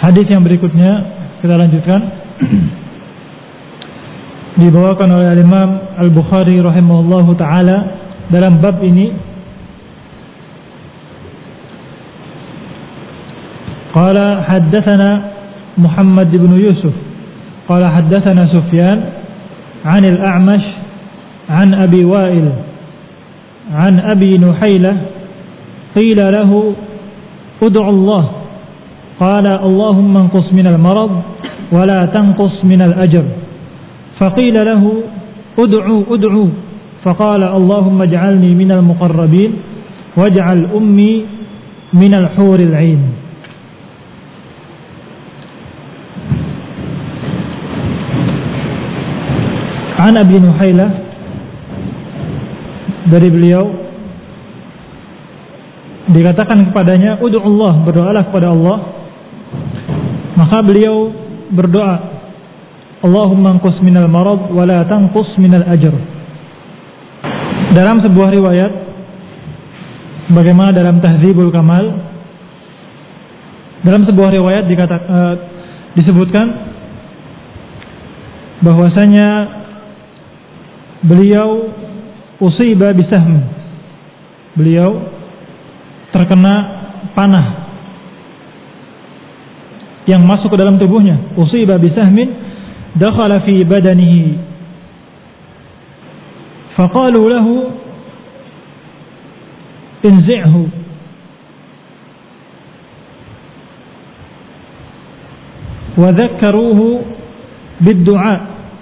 Hadis yang berikutnya kita lanjutkan. Dibawakan oleh Imam Al-Bukhari rahimahullahu taala dalam bab ini. Qala haddatsana Muhammad bin Yusuf qala haddatsana Sufyan 'an al-A'mash 'an Abi Wa'il 'an Abi Nuhailah qila lahu ud'u Allah qala Allahumma anqus min al-marad wa la tanqus min al-ajr فقيل له ادعو فقال اللهم اجعلني من المقربين واجعل أمي من الحور العين. An Abi Nuhailah, dari beliau dikatakan kepadanya ud'u Allah, berdoalah kepada Allah. Maka beliau berdoa, Allahumma anqus minal marad wa la tanqus minal ajr. Dalam sebuah riwayat bagaimana dalam Tahdzibul Kamal, dalam sebuah riwayat disebutkan bahwasanya beliau usiba bisahm, beliau terkena panah yang masuk ke dalam tubuhnya. Usiba bisahmin dakhala fi badanihi faqalu lahu inzi'hu wa dzakkaruhu bid-du'a.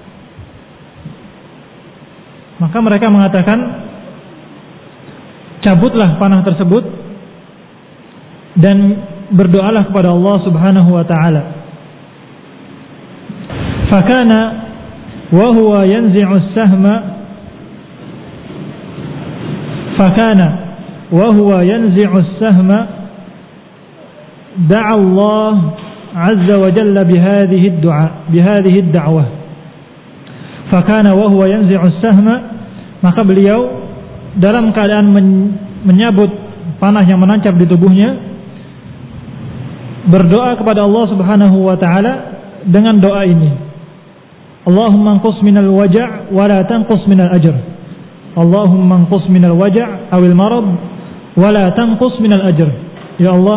Maka mereka mengatakan, cabutlah panah tersebut dan berdoalah kepada Allah Subhanahu wa taala. فكان وهو ينزع السهم دعا الله عز وجل بهذه الدعوة. فكان وهو ينزع السهم, maka beliau dalam keadaan menyabut panah yang menancap di tubuhnya, berdoa kepada Allah Subhanahu wa taala dengan doa ini, Allahumma anqus minal waja' wa la tanqus minal ajr. Allahumma anqus minal waja' awil marad wa la tanqus minal ajr. Ya Allah,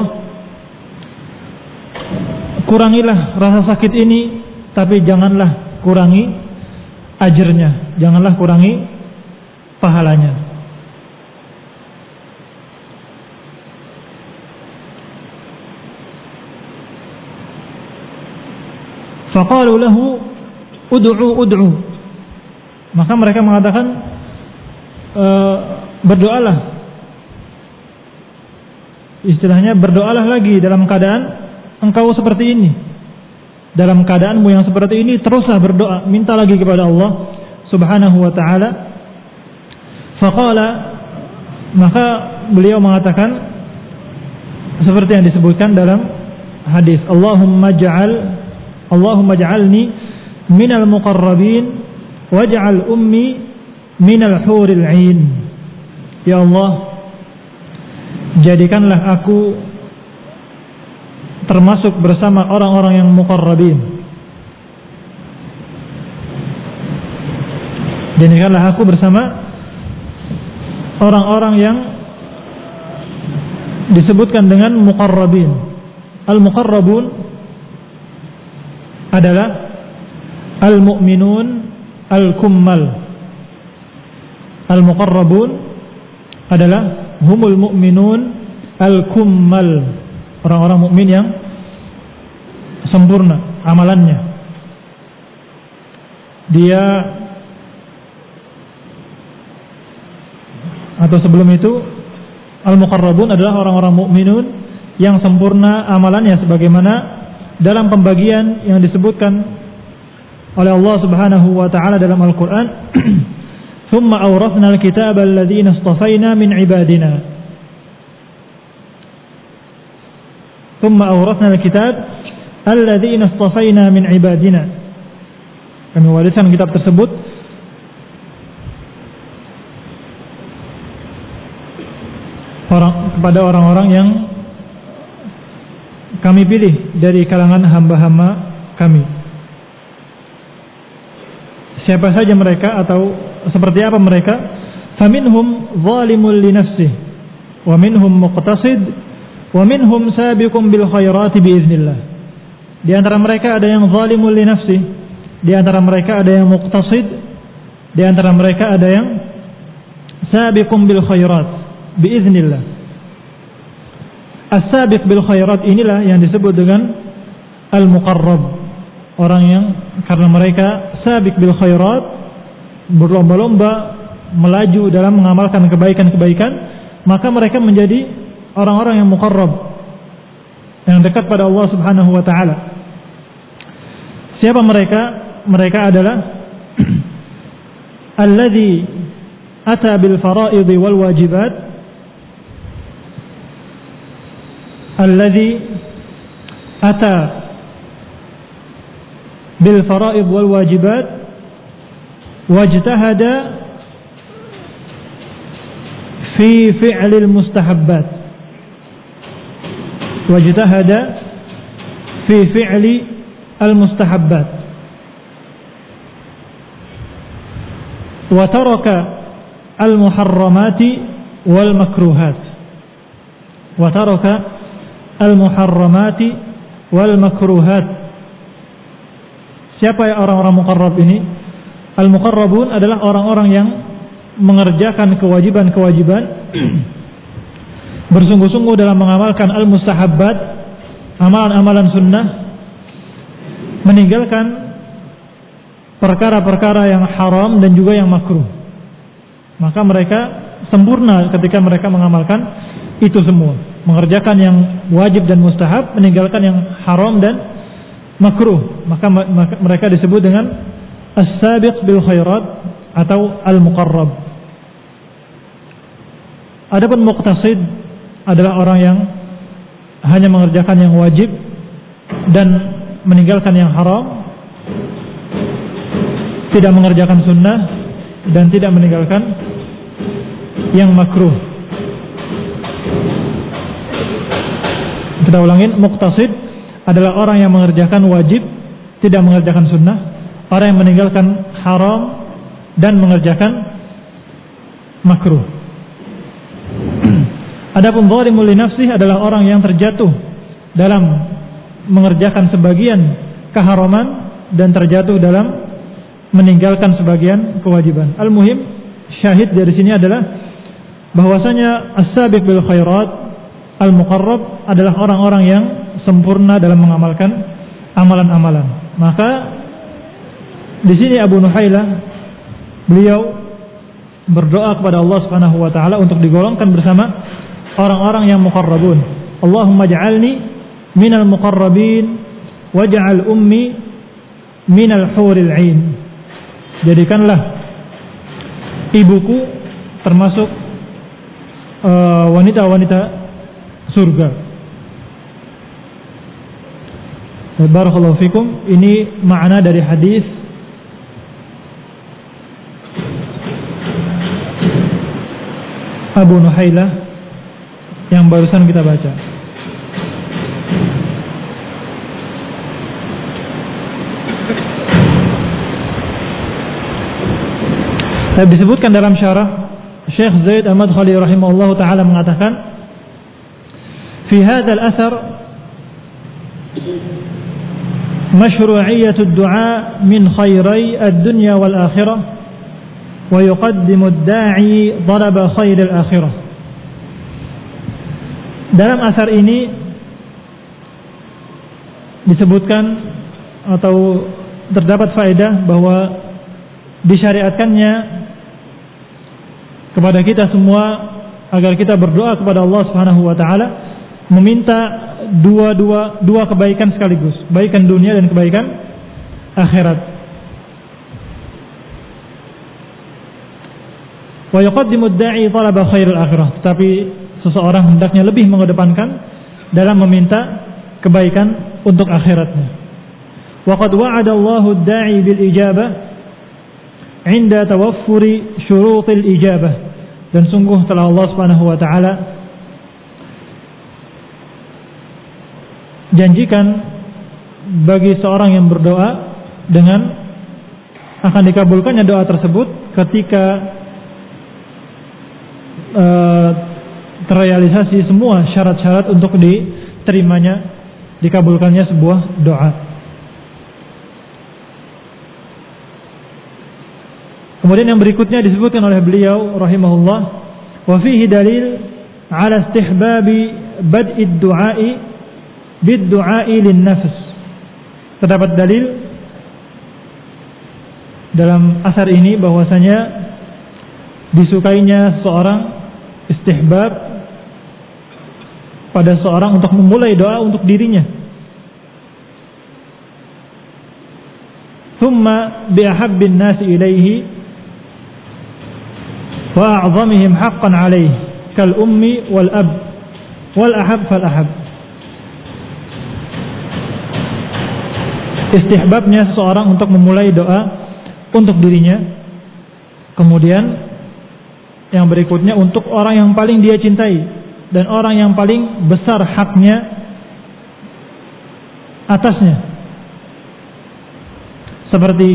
kurangilah rasa sakit ini, tapi janganlah kurangi ajrnya, janganlah kurangi pahalanya. Faqalu lahu ud'u. Maka mereka mengatakan, berdoalah. Istilahnya berdoalah lagi dalam keadaan engkau seperti ini. Dalam keadaanmu yang seperti ini teruslah berdoa, minta lagi kepada Allah Subhanahu wa taala. Faqala, maka beliau mengatakan seperti yang disebutkan dalam hadis, Allahumma ja'alni minal muqarrabin waj'al ummi minal huril 'ain. Ya Allah, jadikanlah aku termasuk bersama orang-orang yang muqarrabin. Jadikanlah aku bersama orang-orang yang disebutkan dengan muqarrabin. Al-muqarrabun adalah al-mu'minun al-kummal. Al-muqarrabun adalah humul mu'minun al-kummal, orang-orang mukmin yang sempurna amalannya. Dia atau sebelum itu al-muqarrabun adalah orang-orang mukminun yang sempurna amalannya, sebagaimana dalam pembagian yang disebutkan oleh Allah Subhanahu wa taala dalam Al-Qur'an, "Tsumma awrathna al-kitaba alladziina istafaina min 'ibadina." "Tsumma awrathna al-kitab alladziina istafaina min 'ibadina." Kami wariskan kitab tersebut kepada orang-orang yang kami pilih dari kalangan hamba-hamba kami. Siapa saja mereka atau seperti apa mereka? Faminhum zalimun li nafsihi wa minhum muqtasid wa minhum sabiqun bil khairati biiznillah. Di antara mereka ada yang zalimun li nafsihi, di antara mereka ada yang muqtasid, di antara mereka ada yang sabiqun bil khairat biiznillah. As-sabiq bil khairat inilah yang disebut dengan al-muqarrab. Orang yang karena mereka sabiq bil khairat, berlomba-lomba melaju dalam mengamalkan kebaikan-kebaikan, maka mereka menjadi orang-orang yang muqarrab, yang dekat pada Allah Subhanahu wa taala. Siapa mereka? Mereka adalah alladzi ata bil fara'id wal wajibat, alladzi ata bil fara'id wal wajibat wajtahada fi fi'lil mustahabbat, wajtahada fi fi'li al mustahabbat, wa taraka al muharramati wal makruhat, wa taraka al muharramati wal makruhat. Siapa ya orang-orang muqarrab ini? Al muqarrabun adalah orang-orang yang mengerjakan kewajiban-kewajiban, bersungguh-sungguh dalam mengamalkan al-mustahabbat, amalan-amalan sunnah, meninggalkan perkara-perkara yang haram dan juga yang makruh. Maka mereka sempurna ketika mereka mengamalkan itu semua, mengerjakan yang wajib dan mustahab, meninggalkan yang haram dan makruh. Maka mereka disebut dengan as-sabiq bil khairat atau al-muqarrab. Adapun muqtasid adalah orang yang hanya mengerjakan yang wajib dan meninggalkan yang haram, tidak mengerjakan sunnah dan tidak meninggalkan yang makruh. Kita ulangin, muqtasid adalah orang yang mengerjakan wajib, tidak mengerjakan sunnah, orang yang meninggalkan haram dan mengerjakan makruh. Adapun zalimul li nafsihi adalah orang yang terjatuh dalam mengerjakan sebagian keharaman dan terjatuh dalam meninggalkan sebagian kewajiban. Al-muhim, syahid dari sini adalah bahwasanya as-sabiq bil khairat, al-muqarrab adalah orang-orang yang sempurna dalam mengamalkan amalan-amalan. Maka di sini Abu Nuhailah beliau berdoa kepada Allah Subhanahu wa taala untuk digolongkan bersama orang-orang yang muqarrabun. Allahumma ja'alni minal muqarrabin waj'al ummi minal huril 'ain. Jadikanlah ibuku termasuk wanita-wanita surga. Barakallahu fikum. Ini makna dari hadis Abu Nuhailah yang barusan kita baca. Disebutkan dalam syarah, Syekh Zaid Al-Madkhali rahimahullah ta'ala mengatakan, fi hadzal athar mashru'iyyatu ad-du'a min khairai ad-dunya wal akhirah wa yuqaddimu ad-da'i talaba khairil akhirah. Dalam asar ini disebutkan atau terdapat faedah bahwa disyariatkannya kepada kita semua agar kita berdoa kepada Allah Subhanahu wa taala meminta dua kebaikan sekaligus, kebaikan dunia dan kebaikan akhirat. Wa yuqaddimu ad-da'i talaba khairil akhirah. Tapi seseorang hendaknya lebih mengedepankan dalam meminta kebaikan untuk akhiratnya. Wa qad wa'ada Allahu ad-da'i bil ijabah 'inda tawaffuri syurutil ijabah. Dan sungguh telah Allah Subhanahu wa taala janjikan bagi seorang yang berdoa dengan akan dikabulkannya doa tersebut ketika terrealisasi semua syarat-syarat untuk diterimanya, dikabulkannya sebuah doa. Kemudian yang berikutnya disebutkan oleh beliau rahimahullah, wa fihi dalil ala istihbabi bad'id du'a'i bid-du'a'i lin-nafs. Terdapat dalil dalam asar ini bahwasanya disukainya seorang istihbab pada seorang untuk memulai doa untuk dirinya. Thumma bi ahabbin nasi ilaihi wa a'zamihim haqqan alaihi kal ummi wal ab wal ahab fal ahab. Istihbabnya seseorang untuk memulai doa untuk dirinya, kemudian yang berikutnya untuk orang yang paling dia cintai dan orang yang paling besar haknya atasnya, seperti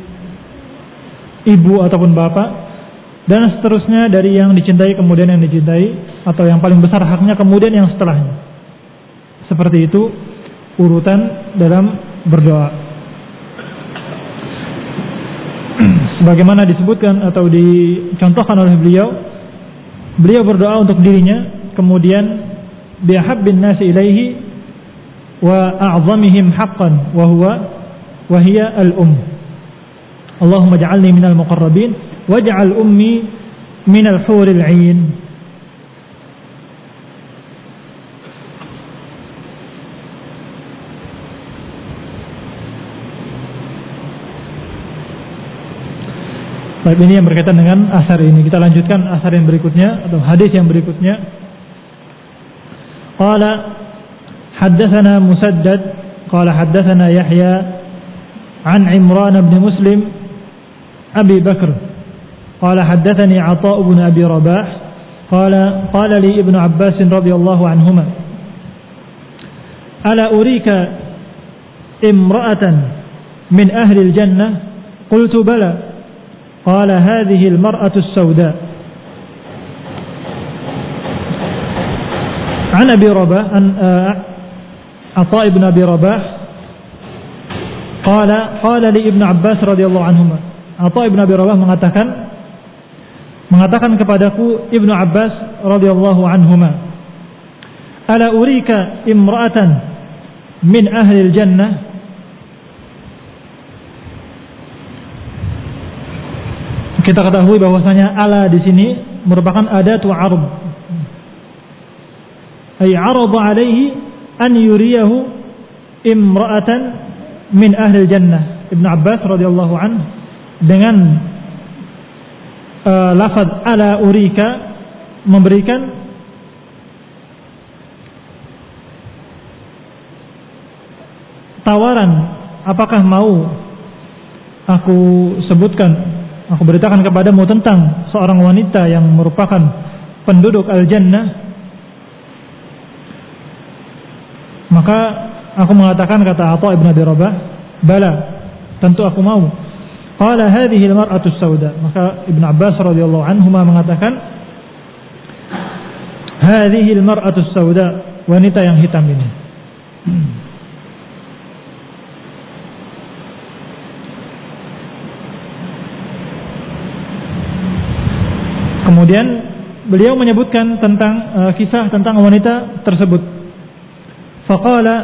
ibu ataupun bapak, dan seterusnya dari yang dicintai kemudian yang dicintai, atau yang paling besar haknya kemudian yang setelahnya. Seperti itu urutan dalam berdoa. Sebagaimana disebutkan atau dicontohkan oleh beliau berdoa untuk dirinya, kemudian bihabbin nasi ilaihi wa a'zamihim haqqan wa hiya al-um. Allahumma ja'alni minal muqarrabin waj'al ummi minal huril 'ain. Baik, ini yang berkaitan dengan asar ini. Kita lanjutkan asar yang berikutnya atau hadis yang berikutnya. Qala haddatsana Musaddad qala haddatsana Yahya an Imran bin Muslim Abi Bakr qala haddatsani Atha bin Abi Rabah qala li Ibnu Abbas radhiyallahu anhuma ala urika imra'atan min ahli al-jannah qultu bala قال هذه المرأة السوداء عن أبي رباح عن عطاء بن أبي رباح قال لي ابن عباس رضي الله عنهما. Atha ibn Abi Rabah mengatakan kepadaku Ibnu Abbas radhiyallahu anhuma, ala urika imra'atan min ahli al-jannah. Kita ketahui bahwasanya ala di sini merupakan adatu arab. Ay arada alaihi an yuriyahu imra'atan min ahli jannah. Ibnu Abbas radhiyallahu anhu dengan lafaz ala urika memberikan tawaran, apakah mau aku sebutkan, aku beritakan kepadamu tentang seorang wanita yang merupakan penduduk al-jannah. Maka aku mengatakan, kata Atha ibn Abi Rabah, bala, tentu aku mau. Qala hadhihi al-mar'atu as-sauda. Maka Ibnu Abbas radhiyallahu anhuma mengatakan, hadhihi al-mar'atu as-sauda, wanita yang hitam ini. Kemudian beliau menyebutkan tentang kisah tentang wanita tersebut. Faqala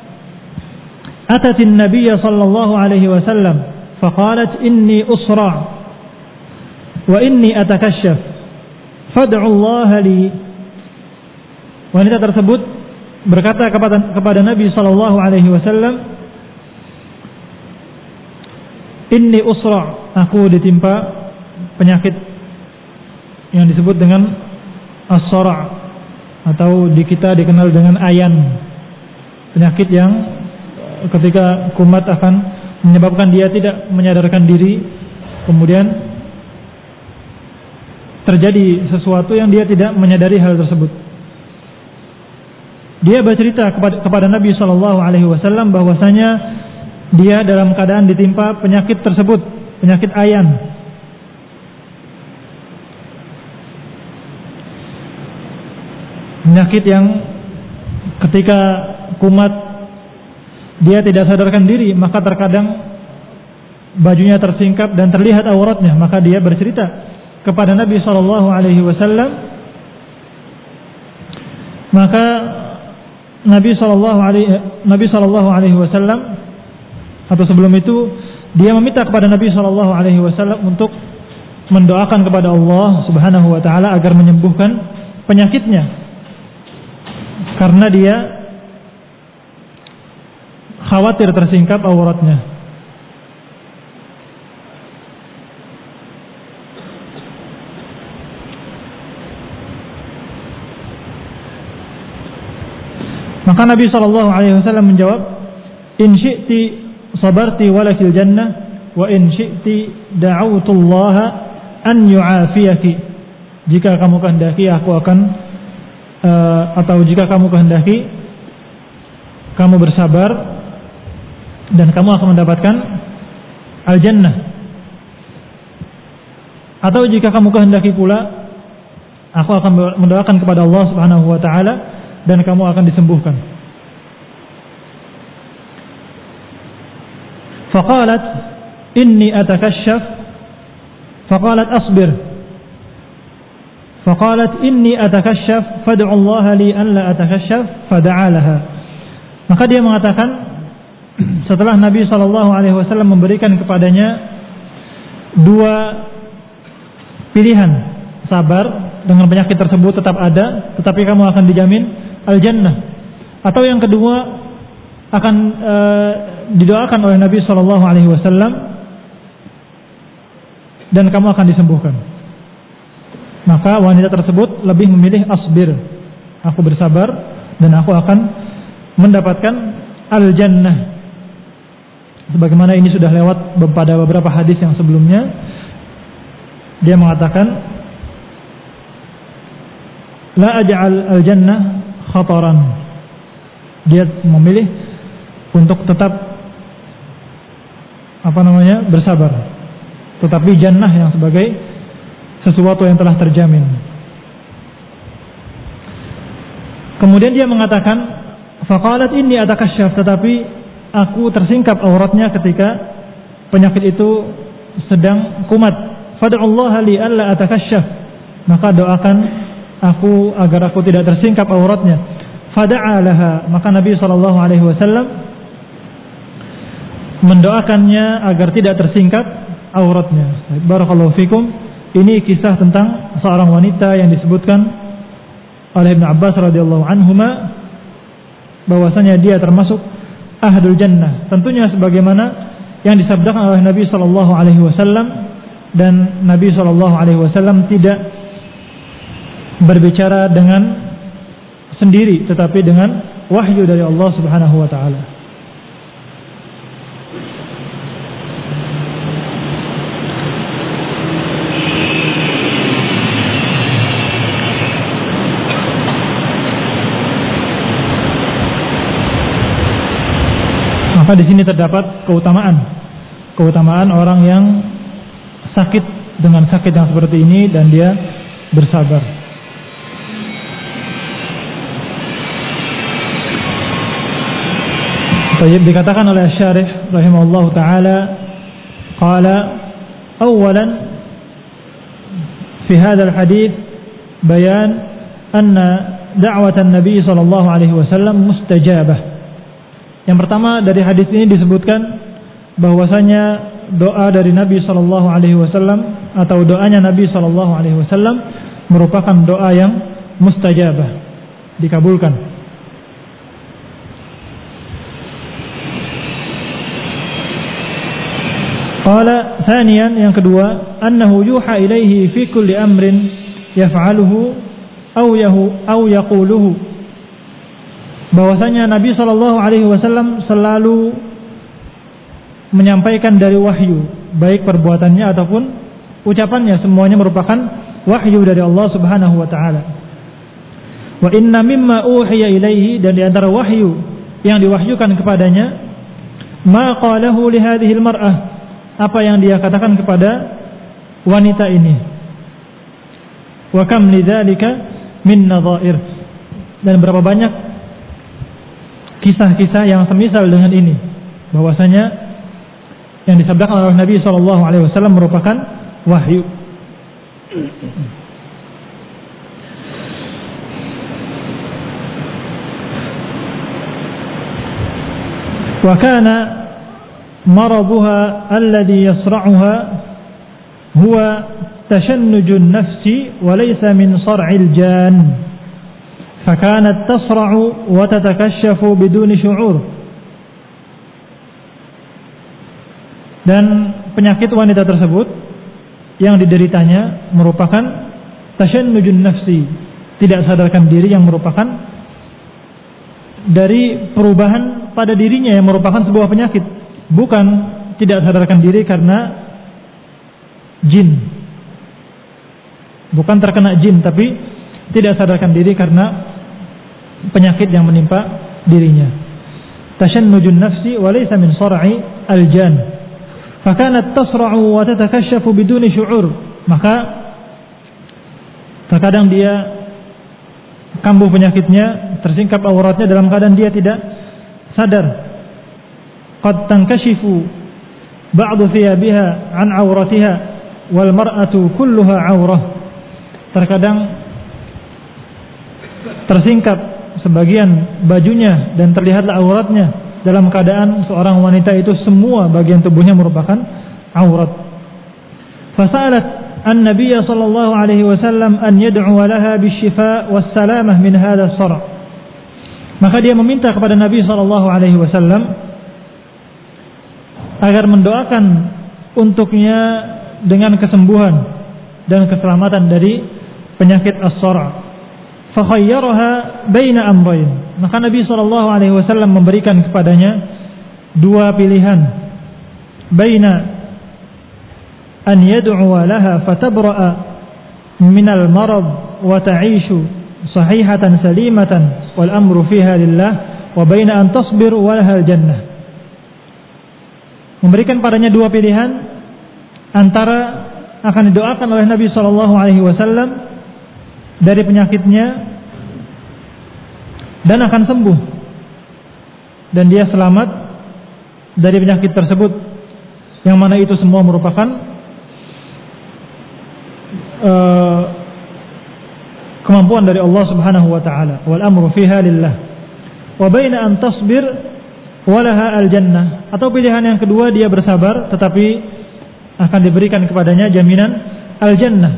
atat an-nabiy sallallahu alaihi wasallam faqalat inni usra wa inni atakashaf fad'u Allah li. Wanita tersebut berkata kepada Nabi sallallahu alaihi wasallam, inni usra, aku ditimpa penyakit yang disebut dengan as-sara' atau di kita dikenal dengan ayan, penyakit yang ketika kumat akan menyebabkan dia tidak menyadarkan diri, kemudian terjadi sesuatu yang dia tidak menyadari hal tersebut. dia bercerita kepada Nabi sallallahu alaihi wasallam bahwasanya dia dalam keadaan ditimpa penyakit tersebut, penyakit ayan. Penyakit yang ketika kumat dia tidak sadarkan diri, maka terkadang bajunya tersingkap dan terlihat auratnya. Maka dia bercerita kepada Nabi sallallahu alaihi wasallam. Maka Nabi sallallahu alaihi wasallam, atau sebelum itu dia meminta kepada Nabi sallallahu alaihi wasallam untuk mendoakan kepada Allah Subhanahu wa taala agar menyembuhkan penyakitnya, karena dia khawatir tersingkap auratnya. Maka Nabi sallallahu alaihi wasallam menjawab, "In syi'ti sabarti walakil jannah wa in syi'ti da'awtullaha an yu'afiyaki." Jika kamu kehendaki aku akan atau jika kamu kehendaki kamu bersabar dan kamu akan mendapatkan al-jannah. Atau jika kamu kehendaki pula aku akan mendoakan kepada Allah Subhanahu wa taala dan kamu akan disembuhkan. Faqalat inni atakashaf, faqalat asbir, faqalat inni atakashaf fad'u Allah li an la atakashaf fada'a laha. Maka dia mengatakan, setelah Nabi sallallahu alaihi wasallam memberikan kepadanya dua pilihan, sabar dengan penyakit tersebut tetap ada, tetapi kamu akan dijamin al-jannah. Atau yang kedua, akan didoakan oleh Nabi sallallahu alaihi wasallam dan kamu akan disembuhkan. Maka wanita tersebut lebih memilih asbir, aku bersabar dan aku akan mendapatkan al-jannah. Sebagaimana ini sudah lewat pada beberapa hadis yang sebelumnya. Dia mengatakan, la aj'al al-jannah khataran. Dia memilih untuk tetap bersabar, tetapi jannah yang sebagai sesuatu yang telah terjamin. Kemudian dia mengatakan, faqalat inni atakashaf, tetapi aku tersingkap auratnya ketika penyakit itu sedang kumat. Fad'ullaha li alla atakashaf, maka doakan aku agar aku tidak tersingkap auratnya. Fada'a laha, maka Nabi sallallahu alaihi wasallam mendoakannya agar tidak tersingkap auratnya. Barakallahu fikum. Ini kisah tentang seorang wanita yang disebutkan oleh Ibnu Abbas radhiyallahu anhuma bahwasanya dia termasuk ahlul jannah. Tentunya sebagaimana yang disabdakan oleh Nabi sallallahu alaihi wasallam, dan Nabi sallallahu alaihi wasallam tidak berbicara dengan sendiri, tetapi dengan wahyu dari Allah Subhanahu wa taala. Maka di sini terdapat keutamaan orang yang sakit dengan sakit yang seperti ini dan dia bersabar. Baik, dikatakan oleh Syarih rahimahullahu taala, qala awalan fi hadzal hadits bayan anna da'watan Nabi sallallahu alaihi wasallam mustajabah. Yang pertama, dari hadis ini disebutkan bahwasanya doa dari Nabi sallallahu alaihi wasallam atau doanya Nabi sallallahu alaihi wasallam merupakan doa yang mustajabah, dikabulkan. Qala thaniyan, yang kedua, annahu yuha ilaihi fi kulli amrin yaf'aluhu aw yaquluhu, bahwasanya Nabi sallallahu alaihi wasallam selalu menyampaikan dari wahyu, baik perbuatannya ataupun ucapannya, semuanya merupakan wahyu dari Allah Subhanahu wa taala. Wa inna mimma uhiya ilaihi, dan di antara wahyu yang diwahyukan kepadanya, ma qalahu li hadhihi al-mar'ah, apa yang dia katakan kepada wanita ini. Wa kam lidzalika min nadha'ir, dan berapa banyak kisah-kisah yang semisal dengan ini, bahwasanya yang disabdakan oleh Nabi SAW merupakan wahyu. Wa kana maraduha alladhi yasra'uha huwa tashannujun nafsi wa laysa min sar'il jan, fakanat tasra'u wa tatakashafu biduni syu'ur. Dan penyakit wanita tersebut yang dideritanya merupakan tashannujun nafsi, tidak sadarkan diri, yang merupakan dari perubahan pada dirinya yang merupakan sebuah penyakit, bukan tidak sadarkan diri karena jin, bukan terkena jin, tapi tidak sadarkan diri karena penyakit yang menimpa dirinya. Tashannujun nafsi wa laysa min sar'i al-jan, fakanat tasra'u wa tatakashafu biduni syu'ur, maka terkadang dia kambuh penyakitnya, tersingkap auratnya dalam keadaan dia tidak sadar. Qad tankashifu ba'du thiyabiha an auratiha wal mar'atu kulluha aurah, terkadang tersingkap sebagian bajunya dan terlihatlah auratnya, dalam keadaan seorang wanita itu semua bagian tubuhnya merupakan aurat. Fasalat an-nabiy sallallahu alaihi wasallam an yad'u laha bisyifa wassalamah min hadha as-sar', maka dia meminta kepada Nabi sallallahu alaihi wasallam agar mendoakan untuknya dengan kesembuhan dan keselamatan dari penyakit as-sar'. Fa khayyaraha baina amrayn, maka Nabi sallallahu alaihi wasallam memberikan kepadanya dua pilihan, baina an yad'u laha fatabra'a minal marad wa ta'ishu sahihatan salimatan wal amru fiha lillah, wa baina an tasbir wa laha al-jannah. Memberikan padanya dua pilihan, antara akan didoakan oleh Nabi sallallahu alaihi wasallam dari penyakitnya dan akan sembuh, dan dia selamat dari penyakit tersebut, yang mana itu semua merupakan kemampuan dari Allah Subhanahu wa taala. Wal amru fiha lillah. Wa baina an tasbir wa laha al-jannah, atau pilihan yang kedua, dia bersabar tetapi akan diberikan kepadanya jaminan al-jannah.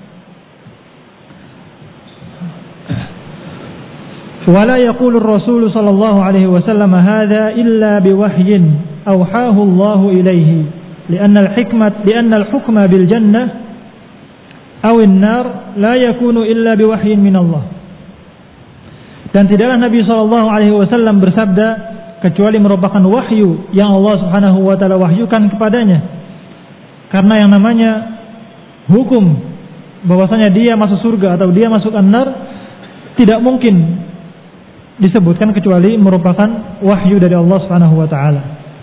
Wa la yaqulu ar-rasul sallallahu alaihi wasallam hadha illa biwahyin awhahu Allah ilaihi, lianna al-hukma bil jannah aw an-nar la yakunu illa biwahyin min Allah. Dan tidaklah Nabi sallallahu alaihi wasallam bersabda kecuali merupakan wahyu yang Allah Subhanahu wa taala wahyukan kepadanya. Karena yang namanya hukum bahwasanya dia masuk surga atau dia masuk an-nar tidak mungkin disebutkan kecuali merupakan wahyu dari Allah Subhanahu wa taala.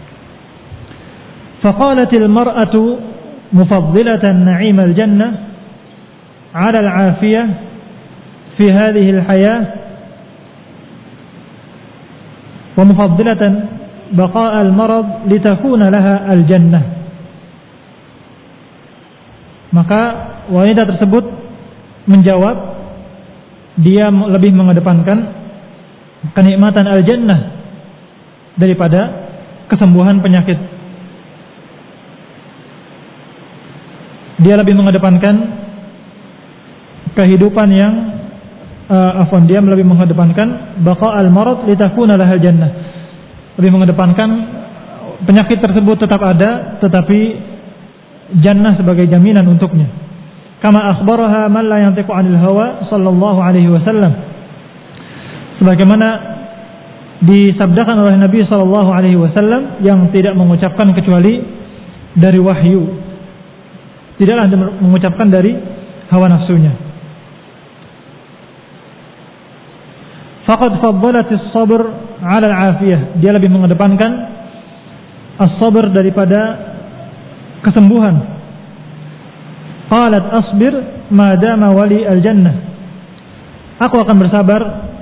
Faqalatil mar'atu mufaddilatan na'im al-jannah 'ala al-'afiyah fi hadhihi al-hayah wa mufaddilatan baqa' al-marad litakuna laha al-jannah. Maka wanita tersebut menjawab, dia lebih mengedepankan kenikmatan al-jannah daripada kesembuhan penyakit. Dia lebih mengedepankan kehidupan yang dia lebih mengedepankan baqa al-marad litakuna lahal jannah, lebih mengedepankan penyakit tersebut tetap ada tetapi jannah sebagai jaminan untuknya. Kama akhbaraha man la yantiqu 'anil hawa sallallahu alaihi wasallam, sebagaimana disabdakan oleh Nabi sallallahu alaihi wasallam yang tidak mengucapkan kecuali dari wahyu, tidaklah mengucapkan dari hawa nafsunya. faqad faddalatis sabr 'ala al-'afiyah. Dia lebih mengedepankan as-sabr daripada kesembuhan. Qalat asbir ma dama wali al-jannah. Aku akan bersabar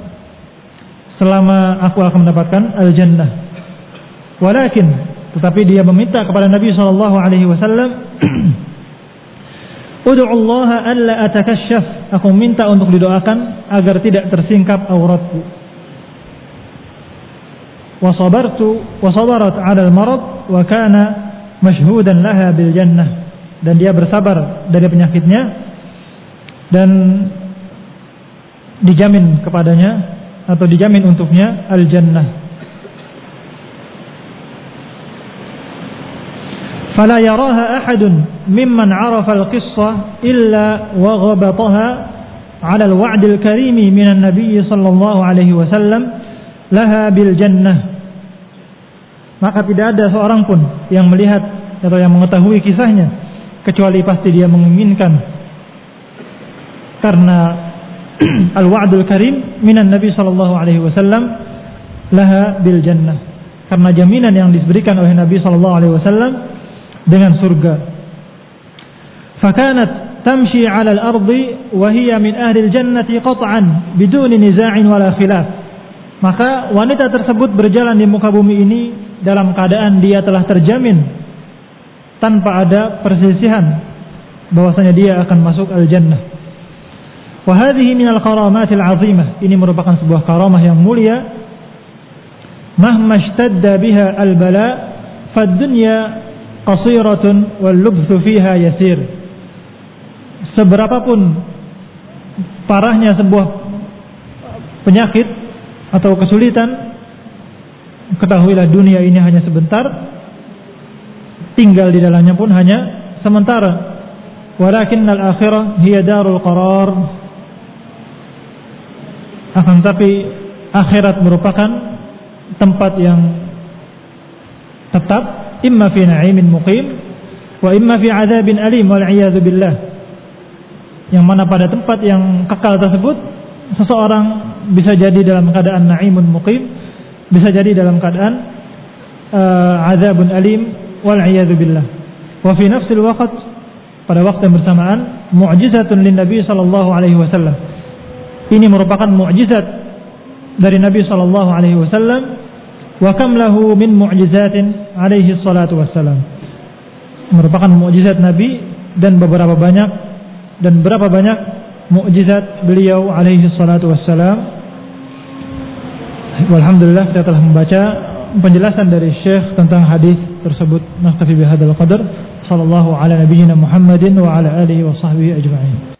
selama aku akan mendapatkan al-jannah. Walakin, tetapi dia meminta kepada Nabi sallallahu alaihi wasallam, ud'u Allah alla atakashaf. Aku minta untuk didoakan agar tidak tersingkap auratku. Wa sabarat 'ala al-marad wa kana mashhudan laha bil jannah. Dan dia bersabar dari penyakitnya dan dijamin kepadanya atau dijamin untuknya al-jannah. Fala yaraha ahadun mimman 'arafa al-qissah illa wa ghabataha 'ala al-wa'd al-karim min an-nabiy sallallahu alaihi wasallam laha bil jannah. Maka tidak ada seorang pun yang melihat atau yang mengetahui kisahnya kecuali pasti dia menginginkan, karena al-wa'dul karim minan nabi sallallahu alaihi wasallam laha bil jannah, karena jaminan yang diberikan oleh Nabi sallallahu alaihi wasallam dengan surga. Fakanat tamshi 'ala al-ardi wa hiya min ahli al-jannati qat'an biduni niza'in wala khilaf. Maka wanita tersebut berjalan di muka bumi ini dalam keadaan dia telah terjamin tanpa ada perselisihan bahwasanya dia akan masuk al-jannah. Wa hadhihi min al-karamatil 'azimah. Ini merupakan sebuah karamah yang mulia. Mahma ishtadda biha al-bala fad-dunya qasiratun wal lubthu fiha yasir. Seberapapun parahnya sebuah penyakit atau kesulitan, ketahuilah dunia ini hanya sebentar, tinggal di dalamnya pun hanya sementara. Walakinnal akhirah hiya darul qarar. Akan tapi akhirat merupakan tempat yang tetap, imma fi na'imin muqim wa imma fi 'adzabin alim wal 'iyadzu billah. Yang mana pada tempat yang kekal tersebut seseorang bisa jadi dalam keadaan na'imun muqim, bisa jadi dalam keadaan adzabun alim wal 'iyadzu billah. Wa fi nafsil waqt, pada waktu yang bersamaan, mu'jizatun lin Nabi sallallahu alaihi wasallam. Ini merupakan mukjizat dari Nabi sallallahu alaihi wasallam. Wa kam lahu min mu'jizatin alaihi salatu wassalam. Merupakan mukjizat Nabi dan berapa banyak mukjizat beliau alaihi salatu wassalam. Walhamdulillah, kita telah membaca penjelasan dari Syekh tentang hadis tersebut. Naktafi bihadzal qadar. Sallallahu ala nabiyyina Muhammadin wa ala alihi wa sahbihi ajma'in.